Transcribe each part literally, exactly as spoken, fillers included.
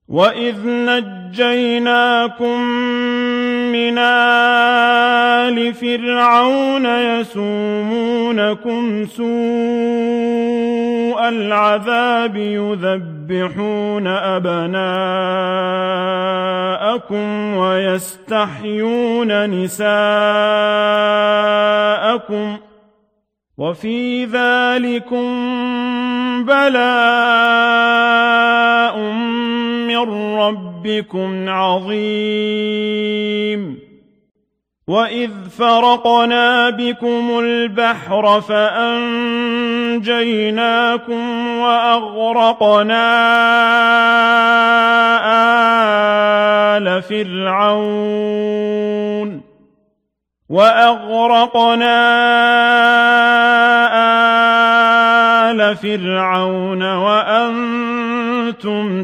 وَإِذْ نَجَّيْنَاكُم مِّنْ آلِ فِرْعَوْنَ يَسُومُونَكُمْ سُوءَ الْعَذَابِ يُذَبِّحُونَ أَبْنَاءَكُمْ وَيَسْتَحْيُونَ نِسَاءَكُمْ ۚ وَفِي ذَٰلِكُم بَلَاءٌ مِّن رَّبِّكُمْ عَظِيمٌ وَإِذْ فَرَقْنَا بِكُمُ الْبَحْرَ فَأَنجَيْنَاكُمْ وَأَغْرَقْنَا آلَ فِرْعَوْنَ وَأَغْرَقْنَا آلَ فِرْعَوْنَ وَأَنتُمْ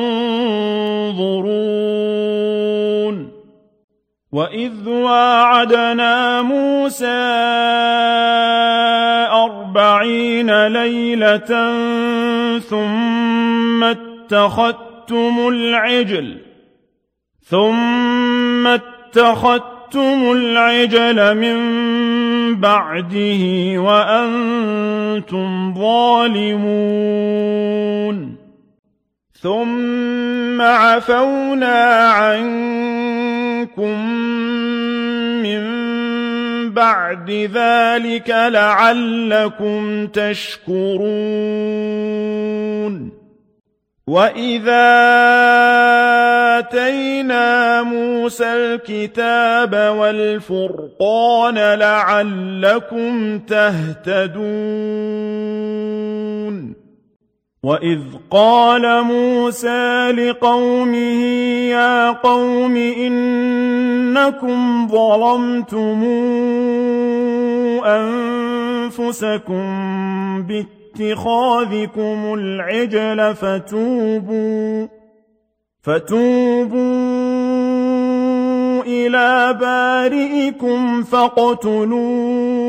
تَنظُرُونَ وَإِذْ وَاعَدْنَا مُوسَىٰ أَرْبَعِينَ لَيْلَةً ثُمَّ اتَّخَذْتُمُ الْعِجْلَ ثُمَّ اتَّخَذْتُمُ الْعِجْلَ مِن بَعْدِهِ وَأَنتُمْ ظَالِمُونَ ثُمَّ عَفَوْنَا عَنكُم مِّن بَعْدِ ذَٰلِكَ لَعَلَّكُمْ تَشْكُرُونَ وَإِذَا آتَيْنَا مُوسَى الْكِتَابَ وَالْفُرْقَانَ لَعَلَّكُمْ تَهْتَدُونَ وَإِذْ قَالَ مُوسَىٰ لِقَوْمِهِ يَا قَوْمِ إِنَّكُمْ ظَلَمْتُمْ أَنفُسَكُم بِاتِّخَاذِكُمُ الْعِجْلَ فَتُوبُوا فَتُوبُوا إِلَىٰ بَارِئِكُمْ فَاقْتُلُوا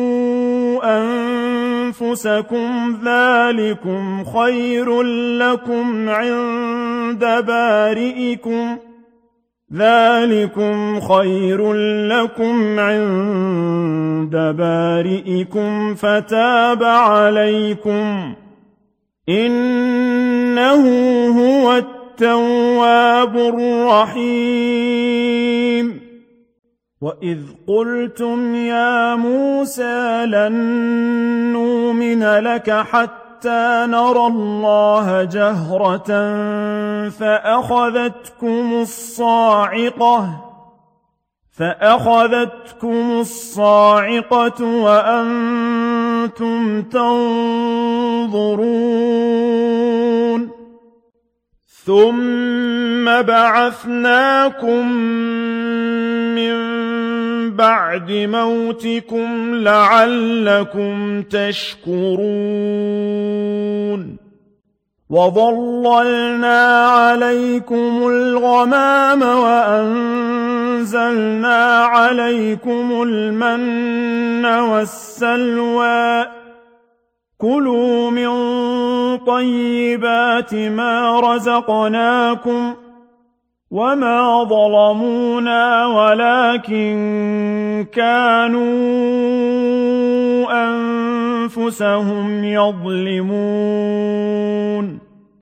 أَنفُسَكُمْ ذَٰلِكُمْ خَيْرٌ لَّكُمْ عِندَ بَارِئِكُمْ ذَٰلِكُمْ خَيْرٌ لَّكُمْ عِندَ بَارِئِكُمْ فَتَابَ عَلَيْكُمْ إِنَّهُ هُوَ التَّوَّابُ الرَّحِيمُ وَإِذْ قُلْتُمْ يَا مُوسَىٰ لَن نُّؤْمِنَ لَكَ حَتَّىٰ نَرَى اللَّهَ جَهْرَةً فَأَخَذَتْكُمُ الصَّاعِقَةُ فَأَخَذَتْكُمُ الصَّاعِقَةُ وَأَنتُمْ تَنظُرُونَ ثُمَّ بَعَثْنَاكُم مِّن بَعْدِ مَوْتِكُمْ لَعَلَّكُمْ تَشْكُرُونَ وَظَلَّلْنَا عَلَيْكُمُ الْغَمَامَ وَأَنزَلْنَا عَلَيْكُمُ الْمَنَّ وَالسَّلْوَىٰ كُلُوا مِن طَيِّبَاتِ مَا رَزَقْنَاكُمْ وَمَا ظَلَمُونَا وَلَٰكِن كَانُوا أَنفُسَهُمْ يَظْلِمُونَ